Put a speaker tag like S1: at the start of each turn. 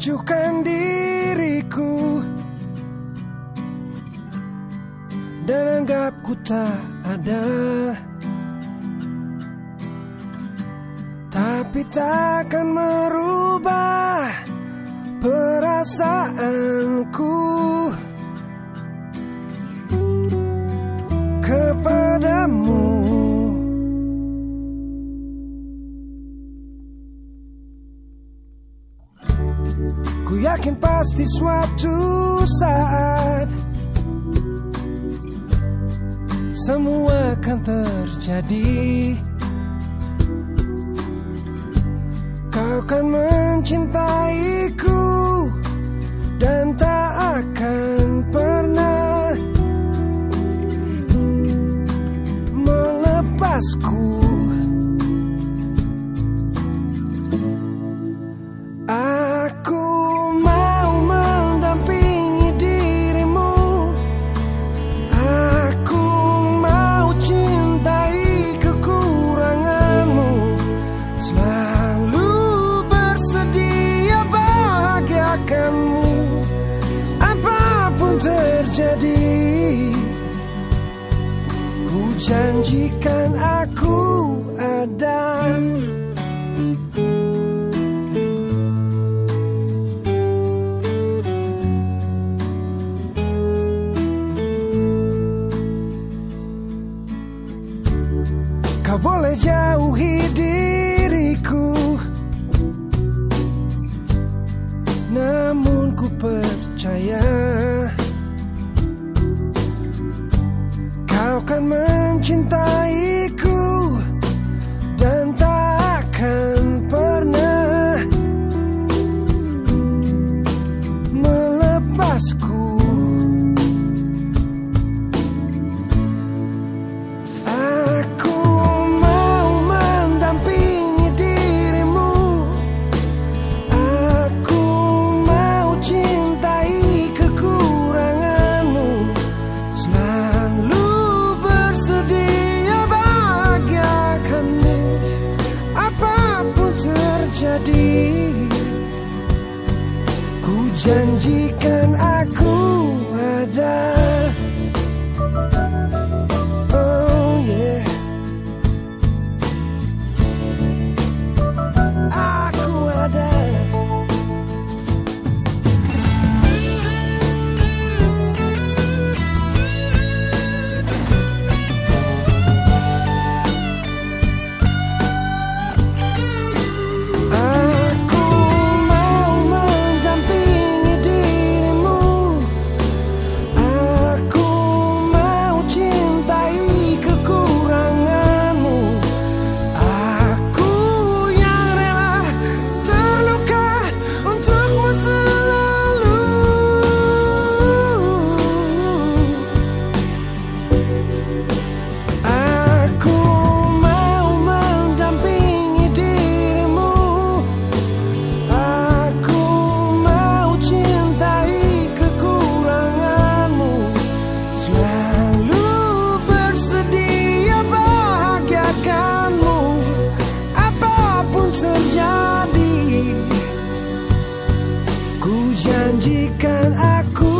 S1: acuhkan diriku dan anggap ku tak ada, tapi takkan merubah perasaanku kepadamu. Ku yakin pasti suatu saat semua akan terjadi. Kau kan mencintaiku dan tak akan pernah melepasku. Aku mau mendampingi dirimu. Aku mau cintai kekuranganmu, selalu bersedia bahagiakanmu. Apapun terjadi, ku janjikan aku ada. Kau boleh jauhi diriku, namun ku percaya kau kan mencintaiku dan tak akan pernah melepasku. Ku janjikan aku ada. Oh yeah, aku ada. Janjikan aku